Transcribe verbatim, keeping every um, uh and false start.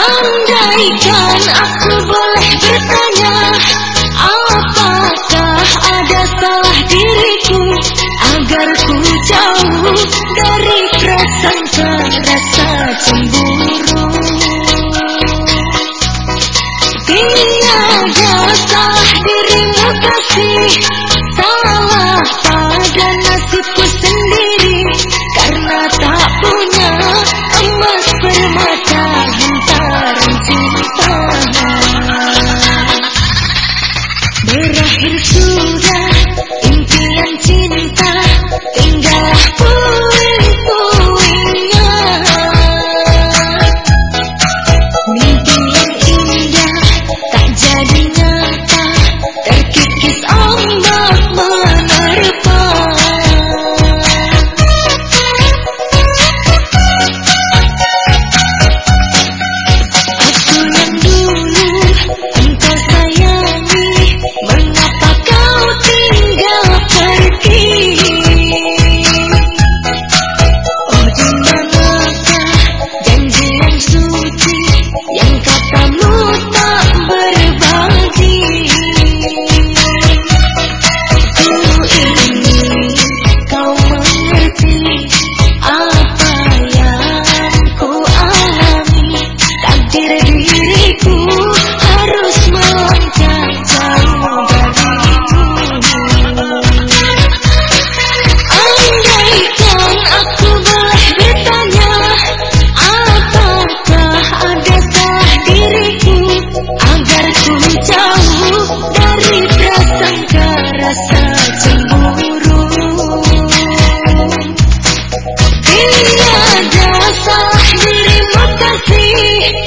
Andaikan aku boleh bertanya, apakah ada salah diriku agar ku jauh dari prasangka rasa cemburu? Tiada salah dirimu kasih, salah pada nasibku sendiri, karena tak punya emas permata hantaran cinta. Berakhir sudah impian cinta, tinggallah puing-puingnya. Mimpi yang indah tak jadi nyata, terkikis ombak menerpa. Aku yang dulu engkau sayangi, mengapa kau tinggal pergi? Oh, di manakah janji yang suci yang katamu tak berbagi? Ku ingin kau mengerti apa yang ku alami. Takdir diriku harus melangkah jauh darimu. Andaikan aku boleh bertanya, apakah ada salah diriku agar ku jauh dari prasangka rasa cemburu? Tiada salah dirimu kasih,